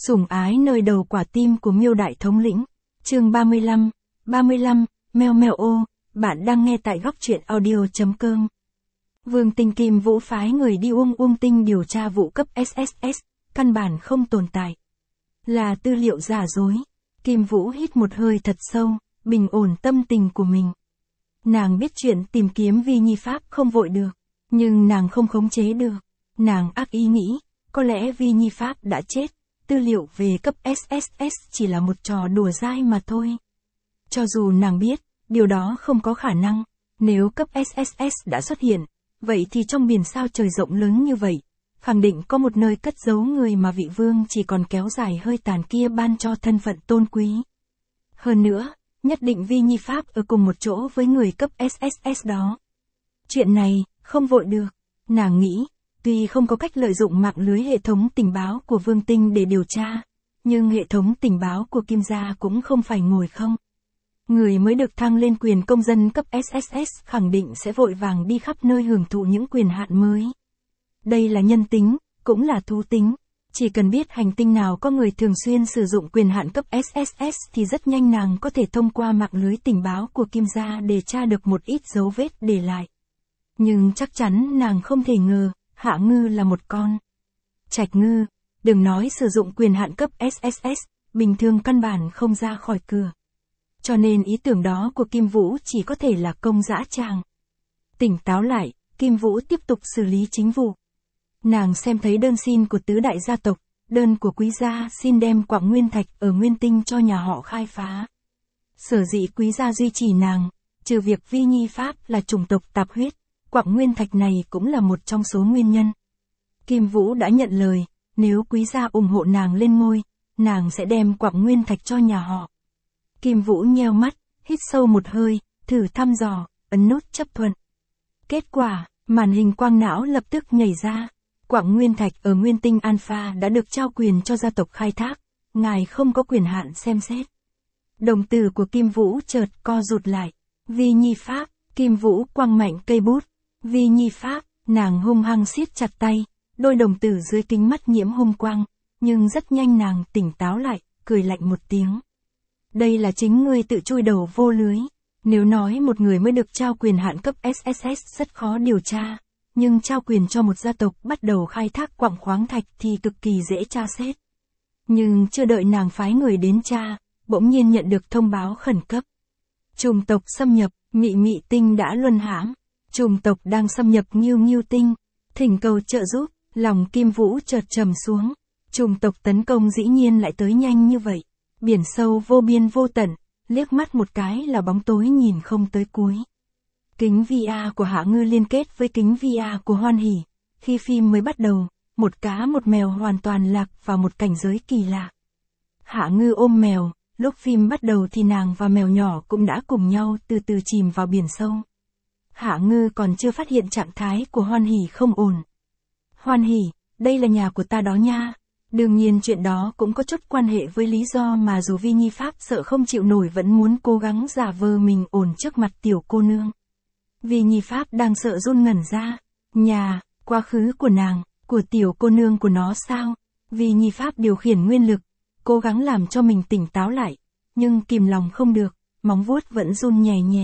Sủng ái nơi đầu quả tim của Miêu Đại Thống lĩnh. Chương 35, meo meo ô, bạn đang nghe tại góc truyện audio.com. Vương Tinh Kim Vũ phái người đi Uông Tinh điều tra vụ cấp SSS, căn bản không tồn tại. Là tư liệu giả dối. Kim Vũ hít một hơi thật sâu, bình ổn tâm tình của mình. Nàng biết chuyện tìm kiếm Vi Nhi Pháp không vội được, nhưng nàng không khống chế được. Nàng ác ý nghĩ, có lẽ Vi Nhi Pháp đã chết, tư liệu về cấp SSS chỉ là một trò đùa dai mà thôi. Cho dù nàng biết, điều đó không có khả năng, nếu cấp SSS đã xuất hiện, vậy thì trong biển sao trời rộng lớn như vậy, khẳng định có một nơi cất giấu người mà vị vương chỉ còn kéo dài hơi tàn kia ban cho thân phận tôn quý. Hơn nữa, nhất định Vi Nhi Pháp ở cùng một chỗ với người cấp SSS đó. Chuyện này, không vội được, nàng nghĩ, tuy không có cách lợi dụng mạng lưới hệ thống tình báo của Vương Tinh để điều tra, nhưng hệ thống tình báo của Kim gia cũng không phải ngồi không. Người mới được thăng lên quyền công dân cấp SSS khẳng định sẽ vội vàng đi khắp nơi hưởng thụ những quyền hạn mới. Đây là nhân tính, cũng là thú tính. Chỉ cần biết hành tinh nào có người thường xuyên sử dụng quyền hạn cấp SSS thì rất nhanh nàng có thể thông qua mạng lưới tình báo của Kim gia để tra được một ít dấu vết để lại. Nhưng chắc chắn nàng không thể ngờ, Hạ Ngư là một con Trạch Ngư, đừng nói sử dụng quyền hạn cấp SSS, bình thường căn bản không ra khỏi cửa. Cho nên ý tưởng đó của Kim Vũ chỉ có thể là công dã tràng. Tỉnh táo lại, Kim Vũ tiếp tục xử lý chính vụ. Nàng xem thấy đơn xin của tứ đại gia tộc, đơn của quý gia xin đem quặng nguyên thạch ở Nguyên Tinh cho nhà họ khai phá. Sở dĩ quý gia duy trì nàng, trừ việc Vi Nhi Pháp là chủng tộc tạp huyết, quặng nguyên thạch này cũng là một trong số nguyên nhân. Kim Vũ đã nhận lời, nếu quý gia ủng hộ nàng lên ngôi, nàng sẽ đem quặng nguyên thạch cho nhà họ. Kim Vũ nheo mắt, hít sâu một hơi, thử thăm dò, ấn nút chấp thuận. Kết quả, màn hình quang não lập tức nhảy ra. Quặng nguyên thạch ở Nguyên Tinh Alpha đã được trao quyền cho gia tộc khai thác, ngài không có quyền hạn xem xét. Đồng tử của Kim Vũ chợt co rụt lại. Vi Nhi Pháp, Kim Vũ quăng mạnh cây bút. Vi Nhi Pháp, nàng hung hăng siết chặt tay, đôi đồng tử dưới kính mắt nhiễm hung quang, nhưng rất nhanh nàng tỉnh táo lại, cười lạnh một tiếng. Đây là chính ngươi tự chui đầu vô lưới. Nếu nói một người mới được trao quyền hạn cấp SSS rất khó điều tra, nhưng trao quyền cho một gia tộc bắt đầu khai thác quặng khoáng thạch thì cực kỳ dễ tra xét. Nhưng chưa đợi nàng phái người đến tra, bỗng nhiên nhận được thông báo khẩn cấp. Chủng tộc xâm nhập, Mị Mị Tinh đã luân hãm. Chủng tộc đang xâm nhập Nghiêu Tinh, thỉnh cầu trợ giúp, lòng Kim Vũ chợt trầm xuống. Chủng tộc tấn công dĩ nhiên lại tới nhanh như vậy. Biển sâu vô biên vô tận, liếc mắt một cái là bóng tối nhìn không tới cuối. Kính VR của Hạ Ngư liên kết với kính VR của Hoan Hỉ. Khi phim mới bắt đầu, một cá một mèo hoàn toàn lạc vào một cảnh giới kỳ lạ. Hạ Ngư ôm mèo, lúc phim bắt đầu thì nàng và mèo nhỏ cũng đã cùng nhau từ từ chìm vào biển sâu. Hạ Ngư còn chưa phát hiện trạng thái của Hoan Hỉ không ổn. Hoan Hỉ, đây là nhà của ta đó nha. Đương nhiên chuyện đó cũng có chút quan hệ với lý do mà dù Vi Nhi Pháp sợ không chịu nổi vẫn muốn cố gắng giả vờ mình ổn trước mặt tiểu cô nương. Vi Nhi Pháp đang sợ run ngẩn ra. Nhà, quá khứ của nàng, của tiểu cô nương của nó sao? Vi Nhi Pháp điều khiển nguyên lực, cố gắng làm cho mình tỉnh táo lại, nhưng kìm lòng không được, móng vuốt vẫn run nhẹ nhẹ.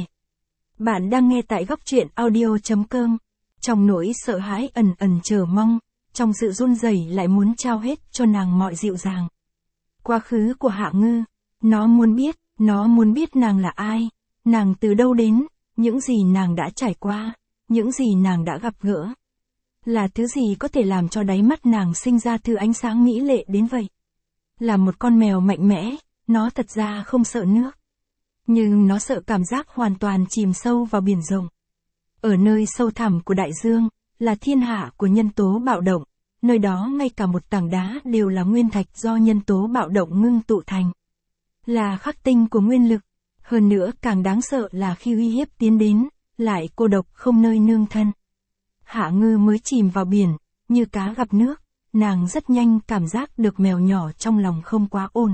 Bạn đang nghe tại góc truyện audio.com. Trong nỗi sợ hãi ẩn ẩn chờ mong, trong sự run rẩy lại muốn trao hết cho nàng mọi dịu dàng. Quá khứ của Hạ Ngư, nó muốn biết nàng là ai, nàng từ đâu đến, những gì nàng đã trải qua, những gì nàng đã gặp gỡ. Là thứ gì có thể làm cho đáy mắt nàng sinh ra thứ ánh sáng mỹ lệ đến vậy? Là một con mèo mạnh mẽ, nó thật ra không sợ nước. Nhưng nó sợ cảm giác hoàn toàn chìm sâu vào biển rộng. Ở nơi sâu thẳm của đại dương, là thiên hạ của nhân tố bạo động, nơi đó ngay cả một tảng đá đều là nguyên thạch do nhân tố bạo động ngưng tụ thành. Là khắc tinh của nguyên lực. Hơn nữa càng đáng sợ là khi uy hiếp tiến đến, lại cô độc không nơi nương thân. Hạ Ngư mới chìm vào biển, như cá gặp nước, nàng rất nhanh cảm giác được mèo nhỏ trong lòng không quá ổn.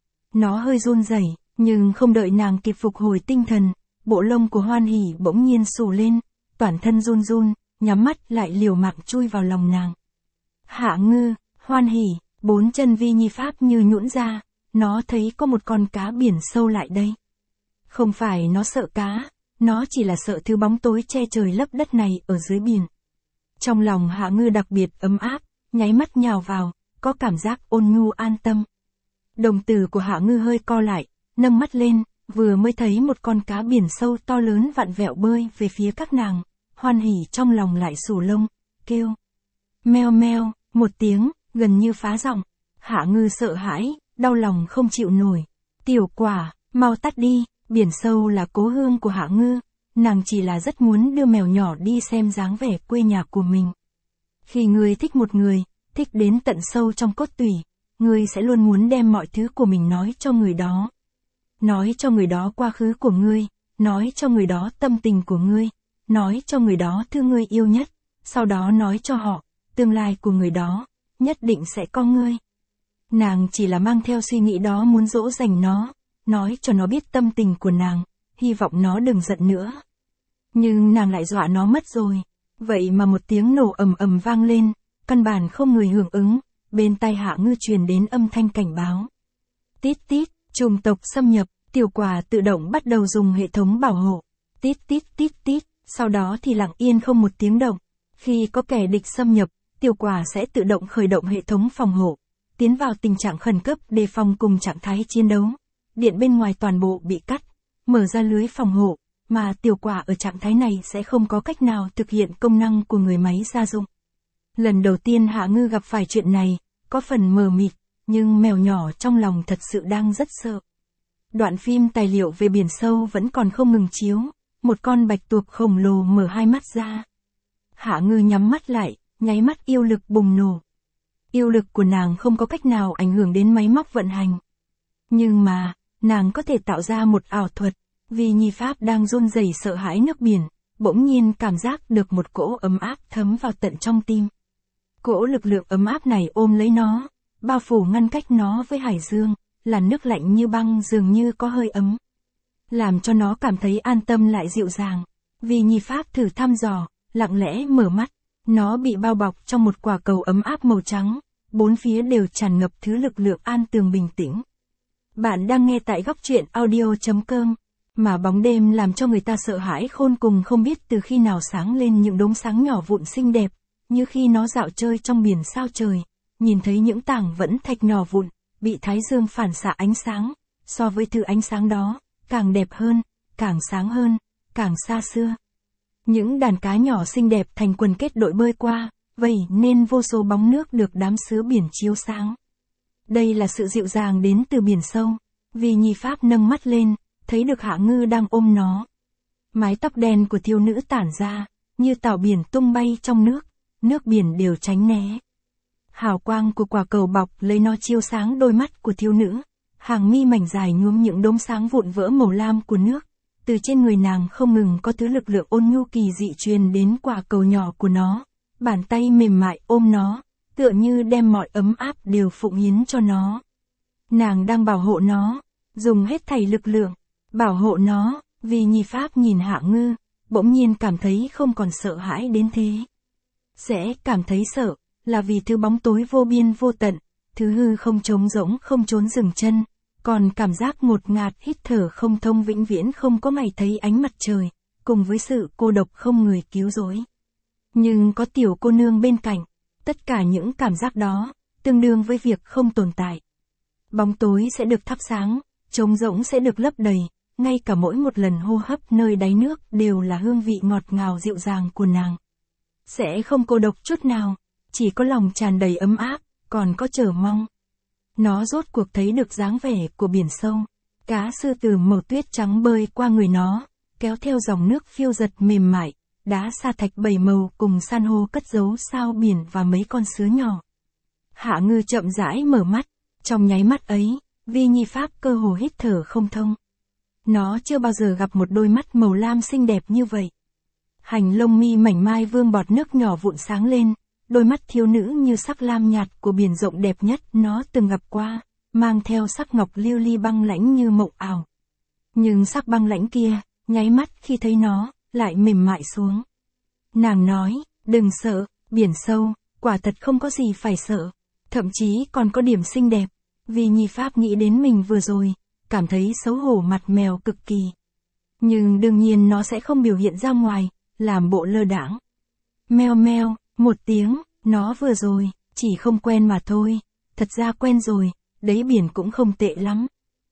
Nó hơi run rẩy, nhưng không đợi nàng kịp phục hồi tinh thần, bộ lông của Hoan Hỉ bỗng nhiên xù lên, toàn thân run run, nhắm mắt lại liều mạng chui vào lòng nàng. Hạ Ngư, Hoan Hỉ, Bốn chân Vi Nhi Pháp như nhũn ra, nó thấy có một con cá biển sâu lại đây. Không phải nó sợ cá, nó chỉ là sợ thứ bóng tối che trời lấp đất này ở dưới biển. Trong lòng Hạ Ngư đặc biệt ấm áp, nháy mắt nhào vào, có cảm giác ôn nhu an tâm. Đồng tử của Hạ Ngư hơi co lại, nâng mắt lên, vừa mới thấy một con cá biển sâu to lớn vặn vẹo bơi về phía các nàng, hoan hỉ trong lòng lại xù lông, kêu. Meo meo, một tiếng, gần như phá giọng. Hạ Ngư sợ hãi, đau lòng không chịu nổi. Tiểu Quả, mau tắt đi, biển sâu là cố hương của Hạ Ngư, nàng chỉ là rất muốn đưa mèo nhỏ đi xem dáng vẻ quê nhà của mình. Khi ngươi thích một người, thích đến tận sâu trong cốt tủy, ngươi sẽ luôn muốn đem mọi thứ của mình nói cho người đó. Nói cho người đó quá khứ của ngươi, nói cho người đó tâm tình của ngươi, nói cho người đó thứ ngươi yêu nhất, sau đó nói cho họ, tương lai của người đó, nhất định sẽ có ngươi. Nàng chỉ là mang theo suy nghĩ đó muốn dỗ dành nó, nói cho nó biết tâm tình của nàng, hy vọng nó đừng giận nữa. Nhưng nàng lại dọa nó mất rồi. Vậy mà một tiếng nổ ầm ầm vang lên, căn bản không người hưởng ứng, bên tai Hạ Ngư truyền đến âm thanh cảnh báo. Tít tít, trùng tộc xâm nhập, Tiểu Quả tự động bắt đầu dùng hệ thống bảo hộ. Tít tít tít tít, sau đó thì lặng yên không một tiếng động. Khi có kẻ địch xâm nhập, Tiểu Quả sẽ tự động khởi động hệ thống phòng hộ, tiến vào tình trạng khẩn cấp đề phòng cùng trạng thái chiến đấu. Điện bên ngoài toàn bộ bị cắt, mở ra lưới phòng hộ, mà Tiểu Quả ở trạng thái này sẽ không có cách nào thực hiện công năng của người máy gia dụng. Lần đầu tiên Hạ Ngư gặp phải chuyện này, có phần mờ mịt, nhưng mèo nhỏ trong lòng thật sự đang rất sợ. Đoạn phim tài liệu về biển sâu vẫn còn không ngừng chiếu, một con bạch tuộc khổng lồ mở hai mắt ra. Hạ Ngư nhắm mắt lại, nháy mắt yêu lực bùng nổ. Yêu lực của nàng không có cách nào ảnh hưởng đến máy móc vận hành. Nhưng mà, nàng có thể tạo ra một ảo thuật, vì Nhi Pháp đang run rẩy sợ hãi nước biển, bỗng nhiên cảm giác được một cỗ ấm áp thấm vào tận trong tim. Cỗ lực lượng ấm áp này ôm lấy nó, bao phủ ngăn cách nó với hải dương, làn nước lạnh như băng dường như có hơi ấm. Làm cho nó cảm thấy an tâm lại dịu dàng. Vì Nhi Pháp thử thăm dò, lặng lẽ mở mắt, nó bị bao bọc trong một quả cầu ấm áp màu trắng, bốn phía đều tràn ngập thứ lực lượng an tường bình tĩnh. Bạn đang nghe tại góc truyện audio.com, mà bóng đêm làm cho người ta sợ hãi khôn cùng không biết từ khi nào sáng lên những đốm sáng nhỏ vụn xinh đẹp, như khi nó dạo chơi trong biển sao trời, nhìn thấy những tảng vẫn thạch nhỏ vụn, bị thái dương phản xạ ánh sáng, so với thứ ánh sáng đó, càng đẹp hơn, càng sáng hơn, càng xa xưa. Những đàn cá nhỏ xinh đẹp thành quần kết đội bơi qua, vậy nên vô số bóng nước được đám sứa biển chiếu sáng. Đây là sự dịu dàng đến từ biển sâu, vì Nhi Pháp nâng mắt lên, thấy được Hạ Ngư đang ôm nó. Mái tóc đen của thiếu nữ tản ra, như tảo biển tung bay trong nước biển đều tránh né. Hào quang của quả cầu bọc lấy nó chiếu sáng đôi mắt của thiếu nữ, hàng mi mảnh dài nhuốm những đốm sáng vụn vỡ màu lam của nước. Từ trên người nàng không ngừng có thứ lực lượng ôn nhu kỳ dị truyền đến quả cầu nhỏ của nó, bàn tay mềm mại ôm nó, tựa như đem mọi ấm áp đều phụng hiến cho nó. Nàng đang bảo hộ nó, dùng hết thảy lực lượng, bảo hộ nó, vì Nhi Pháp nhìn Hạ Ngư, bỗng nhiên cảm thấy không còn sợ hãi đến thế. Sẽ cảm thấy sợ, là vì thứ bóng tối vô biên vô tận, thứ hư không trống rỗng không trốn dừng chân, còn cảm giác ngột ngạt hít thở không thông vĩnh viễn không có ngày thấy ánh mặt trời, cùng với sự cô độc không người cứu rỗi. Nhưng có tiểu cô nương bên cạnh, tất cả những cảm giác đó, tương đương với việc không tồn tại. Bóng tối sẽ được thắp sáng, trống rỗng sẽ được lấp đầy, ngay cả mỗi một lần hô hấp nơi đáy nước đều là hương vị ngọt ngào dịu dàng của nàng. Sẽ không cô độc chút nào, chỉ có lòng tràn đầy ấm áp, còn có chờ mong. Nó rốt cuộc thấy được dáng vẻ của biển sâu. Cá sư tử màu tuyết trắng bơi qua người nó, kéo theo dòng nước phiêu giật mềm mại, đá sa thạch bảy màu cùng san hô cất giấu sao biển và mấy con sứa nhỏ. Hạ Ngư chậm rãi mở mắt, trong nháy mắt ấy, Vi Nhi Pháp cơ hồ hít thở không thông. Nó chưa bao giờ gặp một đôi mắt màu lam xinh đẹp như vậy. Hành lông mi mảnh mai vương bọt nước nhỏ vụn sáng lên, đôi mắt thiếu nữ như sắc lam nhạt của biển rộng đẹp nhất nó từng gặp qua, mang theo sắc ngọc lưu ly băng lãnh như mộng ảo. Nhưng sắc băng lãnh kia, nháy mắt khi thấy nó, lại mềm mại xuống. Nàng nói, đừng sợ, biển sâu, quả thật không có gì phải sợ. Thậm chí còn có điểm xinh đẹp. Vi Nhi Pháp nghĩ đến mình vừa rồi, cảm thấy xấu hổ mặt mèo cực kỳ. Nhưng đương nhiên nó sẽ không biểu hiện ra ngoài, làm bộ lơ đãng. Meo meo, một tiếng, nó vừa rồi, chỉ không quen mà thôi, thật ra quen rồi, đáy biển cũng không tệ lắm.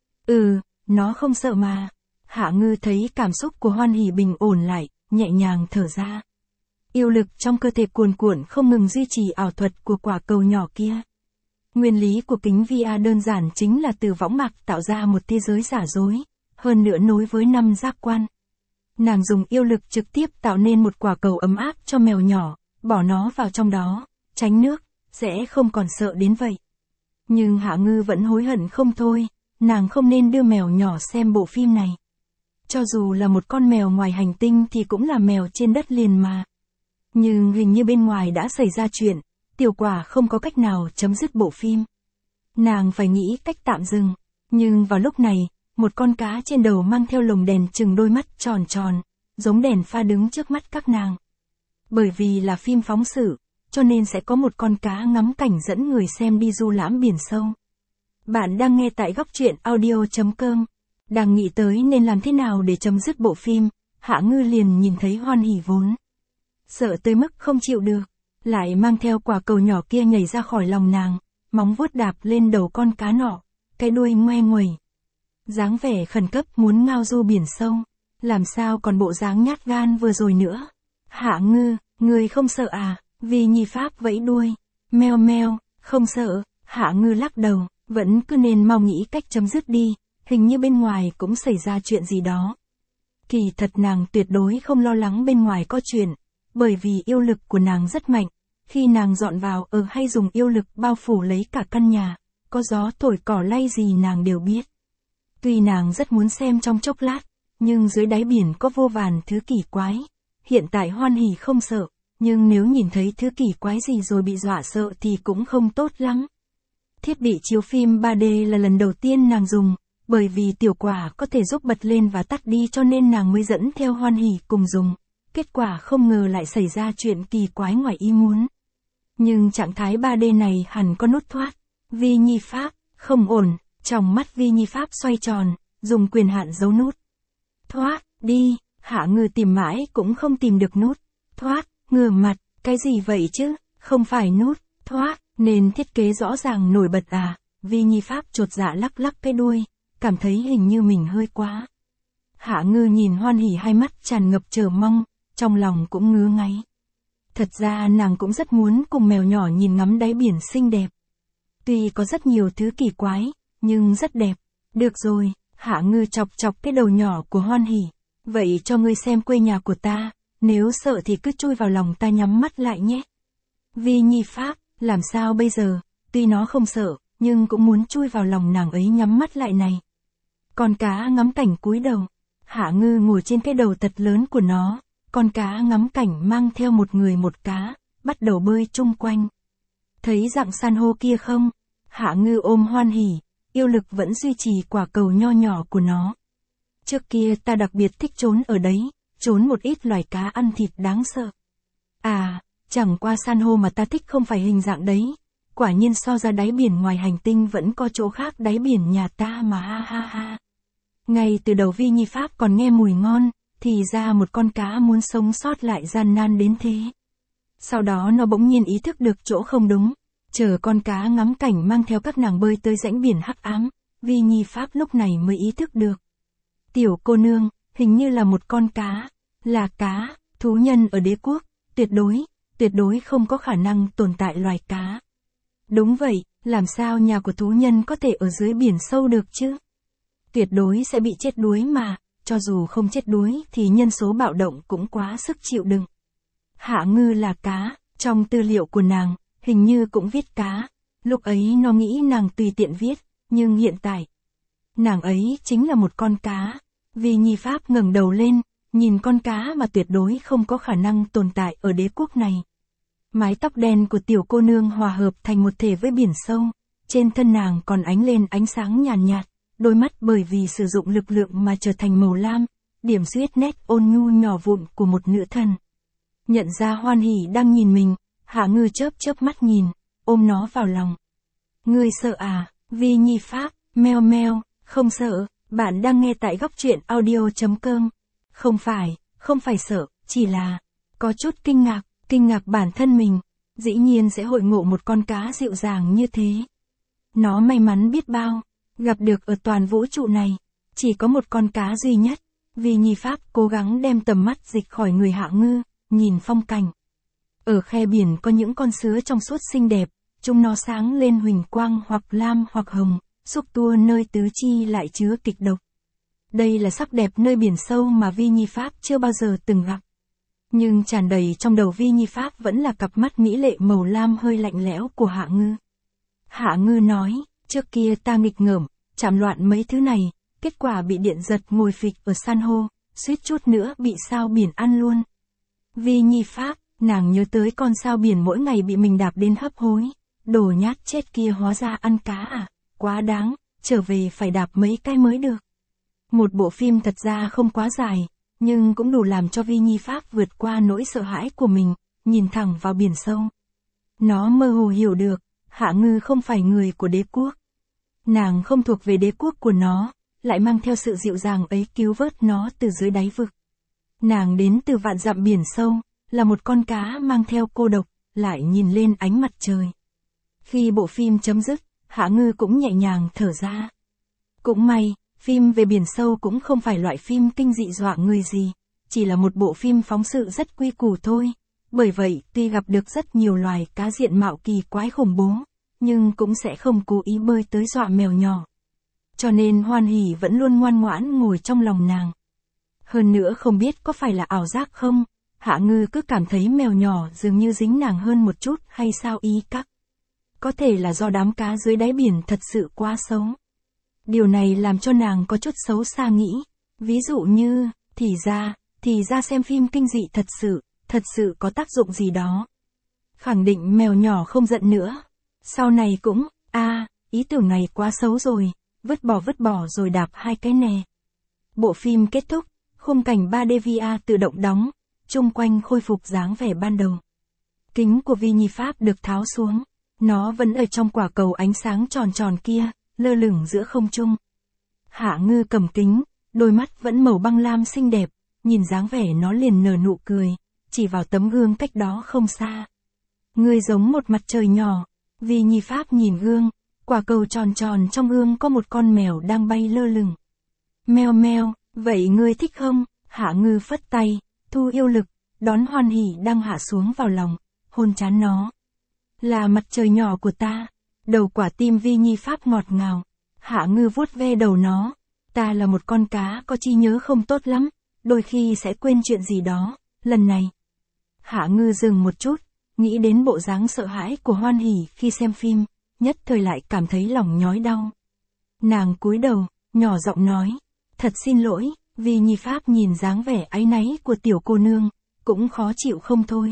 Nó không sợ mà. Hạ Ngư thấy cảm xúc của Hoan Hỉ bình ổn lại, nhẹ nhàng thở ra. Yêu lực trong cơ thể cuồn cuộn không ngừng duy trì ảo thuật của quả cầu nhỏ kia. Nguyên lý của kính VR đơn giản chính là từ võng mạc tạo ra một thế giới giả dối, hơn nữa nối với 5 giác quan. Nàng dùng yêu lực trực tiếp tạo nên một quả cầu ấm áp cho mèo nhỏ, bỏ nó vào trong đó, tránh nước, sẽ không còn sợ đến vậy. Nhưng Hạ Ngư vẫn hối hận không thôi, nàng không nên đưa mèo nhỏ xem bộ phim này. Cho dù là một con mèo ngoài hành tinh thì cũng là mèo trên đất liền mà. Nhưng hình như bên ngoài đã xảy ra chuyện, Tiểu Quả không có cách nào chấm dứt bộ phim. Nàng phải nghĩ cách tạm dừng, nhưng vào lúc này, một con cá trên đầu mang theo lồng đèn chừng đôi mắt tròn tròn, giống đèn pha đứng trước mắt các nàng. Bởi vì là phim phóng sự, cho nên sẽ có một con cá ngắm cảnh dẫn người xem đi du lãm biển sâu. Bạn đang nghe tại góc truyện audio.com. Đang nghĩ tới nên làm thế nào để chấm dứt bộ phim, Hạ Ngư liền nhìn thấy Hoan Hỉ vốn sợ tới mức không chịu được, lại mang theo quả cầu nhỏ kia nhảy ra khỏi lòng nàng, móng vuốt đạp lên đầu con cá nọ, cái đuôi ngoe nguẩy. Dáng vẻ khẩn cấp muốn ngao du biển sâu, làm sao còn bộ dáng nhát gan vừa rồi nữa. Hạ Ngư, người không sợ à? Vi Nhi Pháp vẫy đuôi. Meo meo, không sợ. Hạ Ngư lắc đầu, vẫn cứ nên mau nghĩ cách chấm dứt đi, hình như bên ngoài cũng xảy ra chuyện gì đó. Kỳ thật nàng tuyệt đối không lo lắng bên ngoài có chuyện, bởi vì yêu lực của nàng rất mạnh, khi nàng dọn vào ở hay dùng yêu lực bao phủ lấy cả căn nhà, có gió thổi cỏ lay gì nàng đều biết. Tuy nàng rất muốn xem trong chốc lát, nhưng dưới đáy biển có vô vàn thứ kỳ quái. Hiện tại Hoan Hỉ không sợ, nhưng nếu nhìn thấy thứ kỳ quái gì rồi bị dọa sợ thì cũng không tốt lắm. Thiết bị chiếu phim 3D là lần đầu tiên nàng dùng, bởi vì Tiểu Quả có thể giúp bật lên và tắt đi cho nên nàng mới dẫn theo Hoan Hỉ cùng dùng. Kết quả không ngờ lại xảy ra chuyện kỳ quái ngoài ý muốn. Nhưng trạng thái 3D này hẳn có nút thoát. Vi Nhi Pháp, không ổn, trong mắt Vi Nhi Pháp xoay tròn, dùng quyền hạn giấu nút. Thoát, đi, Hạ Ngư tìm mãi cũng không tìm được nút. Thoát, ngửa mặt, cái gì vậy chứ, không phải nút, thoát, nên thiết kế rõ ràng nổi bật à. Vi Nhi Pháp chột dạ lắc lắc cái đuôi, cảm thấy hình như mình hơi quá. Hạ Ngư nhìn Hoan Hỉ hai mắt tràn ngập chờ mong, trong lòng cũng ngứa ngáy. Thật ra nàng cũng rất muốn cùng mèo nhỏ nhìn ngắm đáy biển xinh đẹp. Tuy có rất nhiều thứ kỳ quái, nhưng rất đẹp. Được rồi, Hạ Ngư chọc chọc cái đầu nhỏ của Hoan Hỉ. Vậy cho ngươi xem quê nhà của ta, nếu sợ thì cứ chui vào lòng ta nhắm mắt lại nhé. Vi Nhi Pháp, làm sao bây giờ, tuy nó không sợ, nhưng cũng muốn chui vào lòng nàng ấy nhắm mắt lại này. Con cá ngắm cảnh cúi đầu, Hạ Ngư ngồi trên cái đầu thật lớn của nó, con cá ngắm cảnh mang theo một người một cá, bắt đầu bơi chung quanh. Thấy dạng san hô kia không? Hạ Ngư ôm Hoan Hỉ, yêu lực vẫn duy trì quả cầu nho nhỏ của nó. Trước kia ta đặc biệt thích trốn ở đấy, trốn một ít loài cá ăn thịt đáng sợ. À, chẳng qua san hô mà ta thích không phải hình dạng đấy. Quả nhiên so ra đáy biển ngoài hành tinh vẫn có chỗ khác đáy biển nhà ta mà ha ha ha. Ngay từ đầu Vi Nhi Pháp còn nghe mùi ngon, thì ra một con cá muốn sống sót lại gian nan đến thế. Sau đó nó bỗng nhiên ý thức được chỗ không đúng, chờ con cá ngắm cảnh mang theo các nàng bơi tới rãnh biển hắc ám, Vi Nhi Pháp lúc này mới ý thức được. Tiểu cô nương, hình như là một con cá, là cá, thú nhân ở đế quốc, tuyệt đối không có khả năng tồn tại loài cá. Đúng vậy, làm sao nhà của thú nhân có thể ở dưới biển sâu được chứ? Tuyệt đối sẽ bị chết đuối mà, cho dù không chết đuối thì nhân số bạo động cũng quá sức chịu đựng. Hạ Ngư là cá, trong tư liệu của nàng, hình như cũng viết cá. Lúc ấy nó nghĩ nàng tùy tiện viết, nhưng hiện tại, nàng ấy chính là một con cá. Vi Nhi Pháp ngẩng đầu lên, nhìn con cá mà tuyệt đối không có khả năng tồn tại ở đế quốc này. Mái tóc đen của tiểu cô nương hòa hợp thành một thể với biển sâu, trên thân nàng còn ánh lên ánh sáng nhàn nhạt, đôi mắt bởi vì sử dụng lực lượng mà trở thành màu lam, điểm xuyết nét ôn nhu nhỏ vụn của một nữ thần. Nhận ra Hoan Hỉ đang nhìn mình, Hạ Ngư chớp chớp mắt nhìn, ôm nó vào lòng, Ngươi sợ à? Vi Nhi Pháp, meo meo, không sợ, bạn đang nghe tại góc truyện audio.com. Không phải sợ, chỉ là có chút kinh ngạc bản thân mình, dĩ nhiên sẽ hội ngộ một con cá dịu dàng như thế. Nó may mắn biết bao, gặp được ở toàn vũ trụ này, chỉ có một con cá duy nhất. Vi Nhi Pháp cố gắng đem tầm mắt dịch khỏi người Hạ Ngư, nhìn phong cảnh. Ở khe biển có những con sứa trong suốt xinh đẹp, chúng nó sáng lên huỳnh quang hoặc lam hoặc hồng, xúc tua nơi tứ chi lại chứa kịch độc. Đây là sắc đẹp nơi biển sâu mà Vi Nhi Pháp chưa bao giờ từng gặp. Nhưng tràn đầy trong đầu Vi Nhi Pháp vẫn là cặp mắt mỹ lệ màu lam hơi lạnh lẽo của Hạ Ngư. Hạ Ngư nói, trước kia ta nghịch ngợm, chạm loạn mấy thứ này, kết quả bị điện giật ngồi phịch ở san hô, suýt chút nữa bị sao biển ăn luôn. Vi Nhi Pháp, nàng nhớ tới con sao biển mỗi ngày bị mình đạp đến hấp hối. Đồ nhát chết kia hóa ra ăn cá à, quá đáng, trở về phải đạp mấy cái mới được. Một bộ phim thật ra không quá dài, nhưng cũng đủ làm cho Vi Nhi Pháp vượt qua nỗi sợ hãi của mình, nhìn thẳng vào biển sâu. Nó mơ hồ hiểu được, Hạ Ngư không phải người của đế quốc. Nàng không thuộc về đế quốc của nó, lại mang theo sự dịu dàng ấy cứu vớt nó từ dưới đáy vực. Nàng đến từ vạn dặm biển sâu, là một con cá mang theo cô độc, lại nhìn lên ánh mặt trời. Khi bộ phim chấm dứt, Hạ Ngư cũng nhẹ nhàng thở ra. Cũng may, phim về biển sâu cũng không phải loại phim kinh dị dọa người gì, chỉ là một bộ phim phóng sự rất quy củ thôi. Bởi vậy, tuy gặp được rất nhiều loài cá diện mạo kỳ quái khủng bố, nhưng cũng sẽ không cố ý bơi tới dọa mèo nhỏ. Cho nên Hoan Hỷ vẫn luôn ngoan ngoãn ngồi trong lòng nàng. Hơn nữa không biết có phải là ảo giác không, Hạ Ngư cứ cảm thấy mèo nhỏ dường như dính nàng hơn một chút hay sao ý các. Có thể là do đám cá dưới đáy biển thật sự quá xấu. Điều này làm cho nàng có chút xấu xa nghĩ, ví dụ như, thì ra xem phim kinh dị thật sự có tác dụng gì đó. Khẳng định mèo nhỏ không giận nữa. Sau này cũng, ý tưởng này quá xấu rồi, vứt bỏ rồi đạp hai cái nè. Bộ phim kết thúc, khung cảnh 3D VR tự động đóng, chung quanh khôi phục dáng vẻ ban đầu. Kính của Vi Nhi Pháp được tháo xuống, nó vẫn ở trong quả cầu ánh sáng tròn tròn kia, lơ lửng giữa không trung. Hạ Ngư cầm kính, đôi mắt vẫn màu băng lam xinh đẹp, nhìn dáng vẻ nó liền nở nụ cười, chỉ vào tấm gương cách đó không xa. Ngươi giống một mặt trời nhỏ. Vi Nhi Pháp nhìn gương, quả cầu tròn tròn trong gương có một con mèo đang bay lơ lửng. Meo meo, vậy ngươi thích không? Hạ Ngư phất tay, thu yêu lực, đón Hoan Hỷ đang hạ xuống vào lòng, hôn trán nó. Là mặt trời nhỏ của ta. Đầu quả tim Vi Nhi Pháp ngọt ngào. Hạ Ngư vuốt ve đầu nó. Ta là một con cá có trí nhớ không tốt lắm, đôi khi sẽ quên chuyện gì đó, lần này. Hạ Ngư dừng một chút, nghĩ đến bộ dáng sợ hãi của Hoan Hỷ khi xem phim, nhất thời lại cảm thấy lòng nhói đau. Nàng cúi đầu, nhỏ giọng nói, thật xin lỗi. Vi Nhi Pháp nhìn dáng vẻ áy náy của tiểu cô nương, cũng khó chịu không thôi.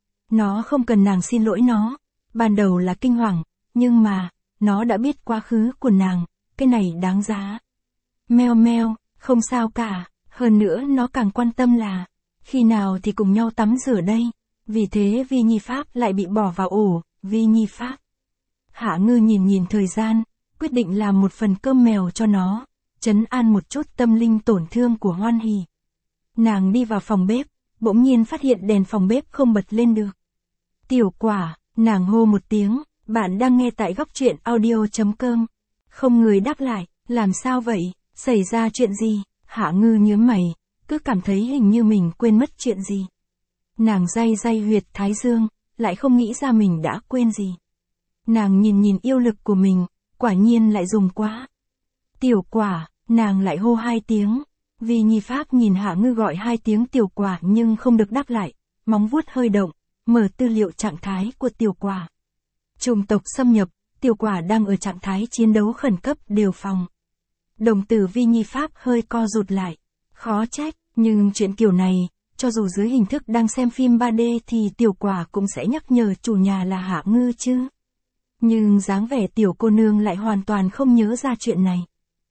Nó không cần nàng xin lỗi nó, ban đầu là kinh hoàng, nhưng mà, nó đã biết quá khứ của nàng, cái này đáng giá. Meo meo, không sao cả, hơn nữa nó càng quan tâm là, khi nào thì cùng nhau tắm rửa đây. Vì thế Vi Nhi Pháp lại bị bỏ vào ổ. Vi Nhi Pháp. Hạ Ngư nhìn thời gian, quyết định làm một phần cơm mèo cho nó, trấn an một chút tâm linh tổn thương của Hoan Hỷ. Nàng đi vào phòng bếp, bỗng nhiên phát hiện đèn phòng bếp không bật lên được. Tiểu Quả, nàng hô một tiếng, bạn đang nghe tại góc truyện audio.com. Không người đáp lại, làm sao vậy, xảy ra chuyện gì? Hạ Ngư nhướng mày, cứ cảm thấy hình như mình quên mất chuyện gì. Nàng day huyệt thái dương, lại không nghĩ ra mình đã quên gì. Nàng nhìn yêu lực của mình, quả nhiên lại dùng quá. Tiểu Quả, nàng lại hô 2 tiếng. Vi Nhi Pháp nhìn Hạ Ngư gọi 2 tiếng Tiểu Quả nhưng không được đáp lại, móng vuốt hơi động, mở tư liệu trạng thái của Tiểu Quả. Chủng tộc xâm nhập, Tiểu Quả đang ở trạng thái chiến đấu khẩn cấp đề phòng. Đồng tử Vi Nhi Pháp hơi co rụt lại, khó trách, nhưng chuyện kiểu này, cho dù dưới hình thức đang xem phim 3D thì Tiểu Quả cũng sẽ nhắc nhở chủ nhà là Hạ Ngư chứ. Nhưng dáng vẻ tiểu cô nương lại hoàn toàn không nhớ ra chuyện này.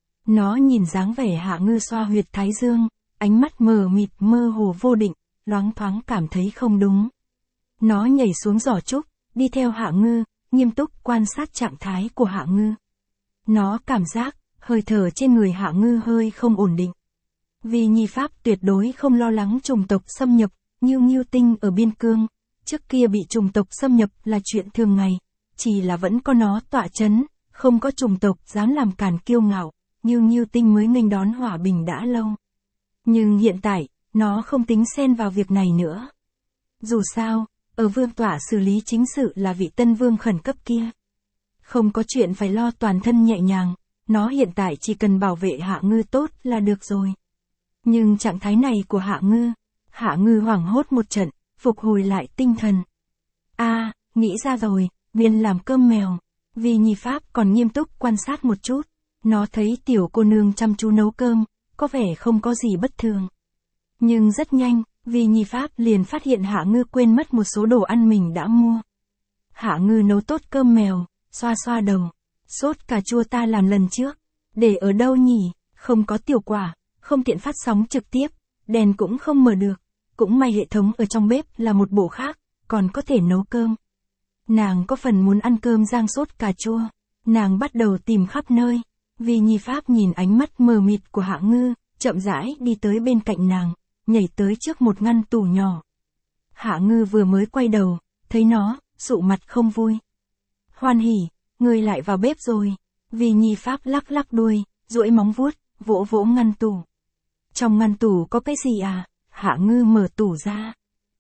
Nó nhìn dáng vẻ Hạ Ngư xoa huyệt thái dương, ánh mắt mờ mịt mơ hồ vô định, loáng thoáng cảm thấy không đúng. Nó nhảy xuống giỏ trúc, đi theo Hạ Ngư, nghiêm túc quan sát trạng thái của Hạ Ngư. Nó cảm giác, hơi thở trên người Hạ Ngư hơi không ổn định. Vì Nhi Pháp tuyệt đối không lo lắng chủng tộc xâm nhập, như Ngưu Tinh ở biên cương. Trước kia bị chủng tộc xâm nhập là chuyện thường ngày, chỉ là vẫn có nó tọa chấn, không có chủng tộc dám làm cản kiêu ngạo, như Ngưu Tinh mới nghênh đón hòa bình đã lâu. Nhưng hiện tại, nó không tính xen vào việc này nữa. Dù sao, ở vương tọa xử lý chính sự là vị tân vương khẩn cấp kia. Không có chuyện phải lo, toàn thân nhẹ nhàng, nó hiện tại chỉ cần bảo vệ Hạ Ngư tốt là được rồi. Nhưng trạng thái này của Hạ Ngư hoảng hốt một trận, phục hồi lại tinh thần. Nghĩ ra rồi, viên làm cơm mèo. Vì Nhi Pháp còn nghiêm túc quan sát một chút, nó thấy tiểu cô nương chăm chú nấu cơm, có vẻ không có gì bất thường. Nhưng rất nhanh, Vì Nhi Pháp liền phát hiện Hạ Ngư quên mất một số đồ ăn mình đã mua. Hạ Ngư nấu tốt cơm mèo, xoa xoa đầu. Sốt cà chua ta làm lần trước, để ở đâu nhỉ, không có tiểu quả, không tiện phát sóng trực tiếp, đèn cũng không mở được, cũng may hệ thống ở trong bếp là một bộ khác, còn có thể nấu cơm. Nàng có phần muốn ăn cơm rang sốt cà chua, nàng bắt đầu tìm khắp nơi. Vì Nhi Pháp nhìn ánh mắt mờ mịt của Hạ Ngư, chậm rãi đi tới bên cạnh nàng, nhảy tới trước một ngăn tủ nhỏ. Hạ Ngư vừa mới quay đầu, thấy nó, sụ mặt không vui. Hoan hỉ, ngươi lại vào bếp rồi. Vì Nhi Pháp lắc lắc đuôi, duỗi móng vuốt, vỗ vỗ ngăn tủ. Trong ngăn tủ có cái gì à? Hạ Ngư mở tủ ra.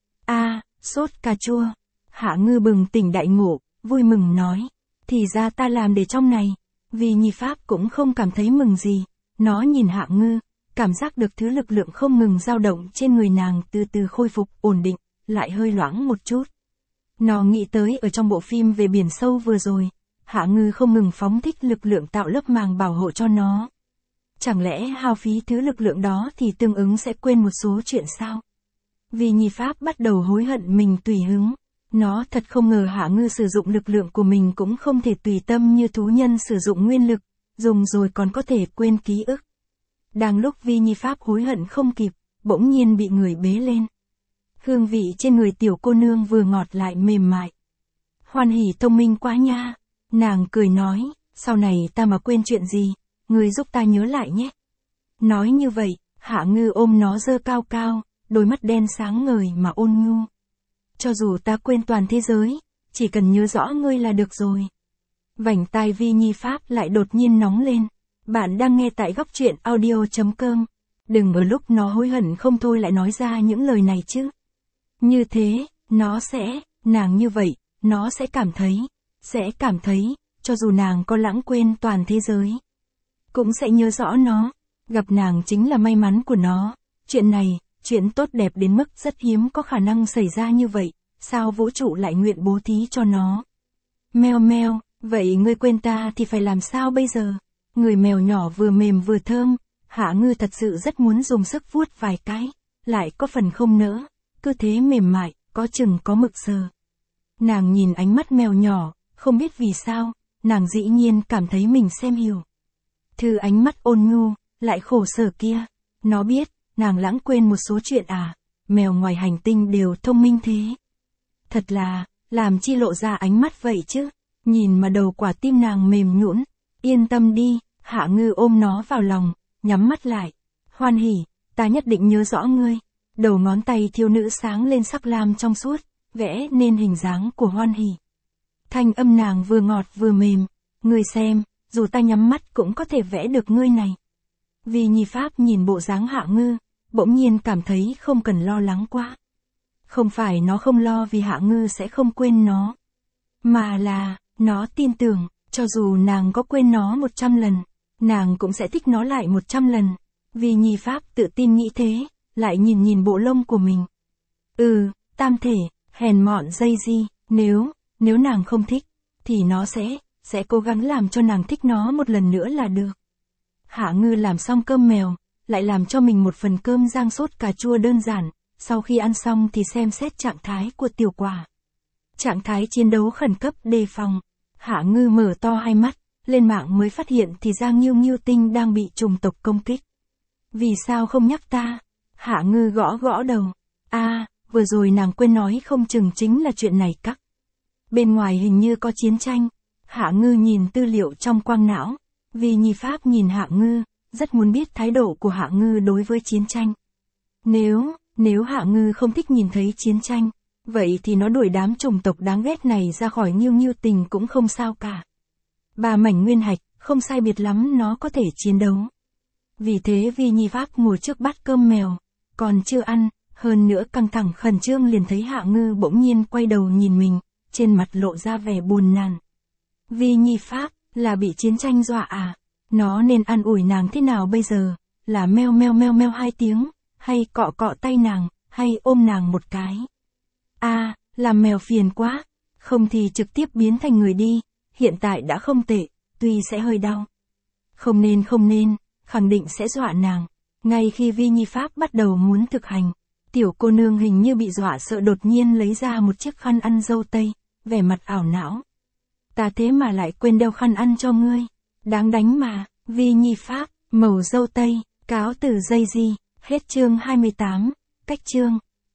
Sốt cà chua. Hạ Ngư bừng tỉnh đại ngộ, vui mừng nói. Thì ra ta làm để trong này. Vì Nhi Pháp cũng không cảm thấy mừng gì. Nó nhìn Hạ Ngư, cảm giác được thứ lực lượng không ngừng dao động trên người nàng từ từ khôi phục, ổn định, lại hơi loãng một chút. Nó nghĩ tới ở trong bộ phim về biển sâu vừa rồi, Hạ Ngư không ngừng phóng thích lực lượng tạo lớp màng bảo hộ cho nó. Chẳng lẽ hao phí thứ lực lượng đó thì tương ứng sẽ quên một số chuyện sao? Vì Nhi Pháp bắt đầu hối hận mình tùy hứng. Nó thật không ngờ Hạ Ngư sử dụng lực lượng của mình cũng không thể tùy tâm như thú nhân sử dụng nguyên lực, dùng rồi còn có thể quên ký ức. Đang lúc Vi Nhi Pháp hối hận không kịp, bỗng nhiên bị người bế lên. Hương vị trên người tiểu cô nương vừa ngọt lại mềm mại. Hoan hỉ thông minh quá nha. Nàng cười nói, sau này ta mà quên chuyện gì, người giúp ta nhớ lại nhé. Nói như vậy, Hạ Ngư ôm nó dơ cao cao, đôi mắt đen sáng ngời mà ôn nhu. Cho dù ta quên toàn thế giới, chỉ cần nhớ rõ ngươi là được rồi. Vành tai Vi Nhi Pháp lại đột nhiên nóng lên. Bạn đang nghe tại góc truyện audio.com. Đừng ở lúc nó hối hận không thôi lại nói ra những lời này chứ. Như thế, nàng như vậy, nó sẽ cảm thấy, cho dù nàng có lãng quên toàn thế giới, cũng sẽ nhớ rõ nó. Gặp nàng chính là may mắn của nó. Chuyện này, chuyện tốt đẹp đến mức rất hiếm có khả năng xảy ra như vậy, sao vũ trụ lại nguyện bố thí cho nó. Meo meo, vậy ngươi quên ta thì phải làm sao bây giờ? Người mèo nhỏ vừa mềm vừa thơm, Hạ Ngư thật sự rất muốn dùng sức vuốt vài cái, lại có phần không nỡ, cứ thế mềm mại, có chừng có mực sờ. Nàng nhìn ánh mắt mèo nhỏ, không biết vì sao, nàng dĩ nhiên cảm thấy mình xem hiểu. Thư ánh mắt ôn nhu, lại khổ sở kia, nó biết, nàng lãng quên một số chuyện à, mèo ngoài hành tinh đều thông minh thế. Thật là, làm chi lộ ra ánh mắt vậy chứ, nhìn mà đầu quả tim nàng mềm nhũn. Yên tâm đi, Hạ Ngư ôm nó vào lòng, nhắm mắt lại. Hoan hỉ, ta nhất định nhớ rõ ngươi. Đầu ngón tay thiếu nữ sáng lên sắc lam trong suốt, vẽ nên hình dáng của hoan hỉ. Thanh âm nàng vừa ngọt vừa mềm. Ngươi xem, dù ta nhắm mắt cũng có thể vẽ được ngươi này. Vì Nhi Pháp nhìn bộ dáng Hạ Ngư, bỗng nhiên cảm thấy không cần lo lắng quá. Không phải nó không lo vì Hạ Ngư sẽ không quên nó, mà là, nó tin tưởng, cho dù nàng có quên nó 100 lần, nàng cũng sẽ thích nó lại 100 lần. Vì Nhi Pháp tự tin nghĩ thế, lại nhìn bộ lông của mình. Tam thể, hèn mọn dây di, nếu nàng không thích, thì nó sẽ cố gắng làm cho nàng thích nó một lần nữa là được. Hạ Ngư làm xong cơm mèo, lại làm cho mình một phần cơm rang sốt cà chua đơn giản, sau khi ăn xong thì xem xét trạng thái của tiểu quả. Trạng thái chiến đấu khẩn cấp đề phòng. Hạ Ngư mở to hai mắt, lên mạng mới phát hiện thì ra Ngưu Tinh đang bị chủng tộc công kích. Vì sao không nhắc ta? Hạ Ngư gõ gõ đầu. Vừa rồi nàng quên nói không chừng chính là chuyện này các. bên ngoài hình như có chiến tranh. Hạ Ngư nhìn tư liệu trong quang não. Vi Nhi Pháp nhìn Hạ Ngư, rất muốn biết thái độ của Hạ Ngư đối với chiến tranh. Nếu Hạ Ngư không thích nhìn thấy chiến tranh, vậy thì nó đuổi đám chủng tộc đáng ghét này ra khỏi Nghiêu Nghiêu Tình cũng không sao cả. 3 mảnh nguyên hạch, không sai biệt lắm nó có thể chiến đấu. Vì thế Vi Nhi Pháp ngồi trước bát cơm mèo, còn chưa ăn, hơn nữa căng thẳng khẩn trương liền thấy Hạ Ngư bỗng nhiên quay đầu nhìn mình, trên mặt lộ ra vẻ buồn nàn. Vi Nhi Pháp, là bị chiến tranh dọa à? Nó nên an ủi nàng thế nào bây giờ? Là meo meo meo meo 2 tiếng, hay cọ cọ tay nàng, hay ôm nàng một cái? Làm mèo phiền quá, không thì trực tiếp biến thành người đi, hiện tại đã không tệ, tuy sẽ hơi đau. Không nên, khẳng định sẽ dọa nàng. Ngay khi Vi Nhi Pháp bắt đầu muốn thực hành, tiểu cô nương hình như bị dọa sợ đột nhiên lấy ra một chiếc khăn ăn dâu tây, vẻ mặt ảo não. Ta thế mà lại quên đeo khăn ăn cho ngươi. Đáng đánh mà, Vi Nhi Pháp, màu dâu tây, cáo từ dây di, hết chương 28, cách chương.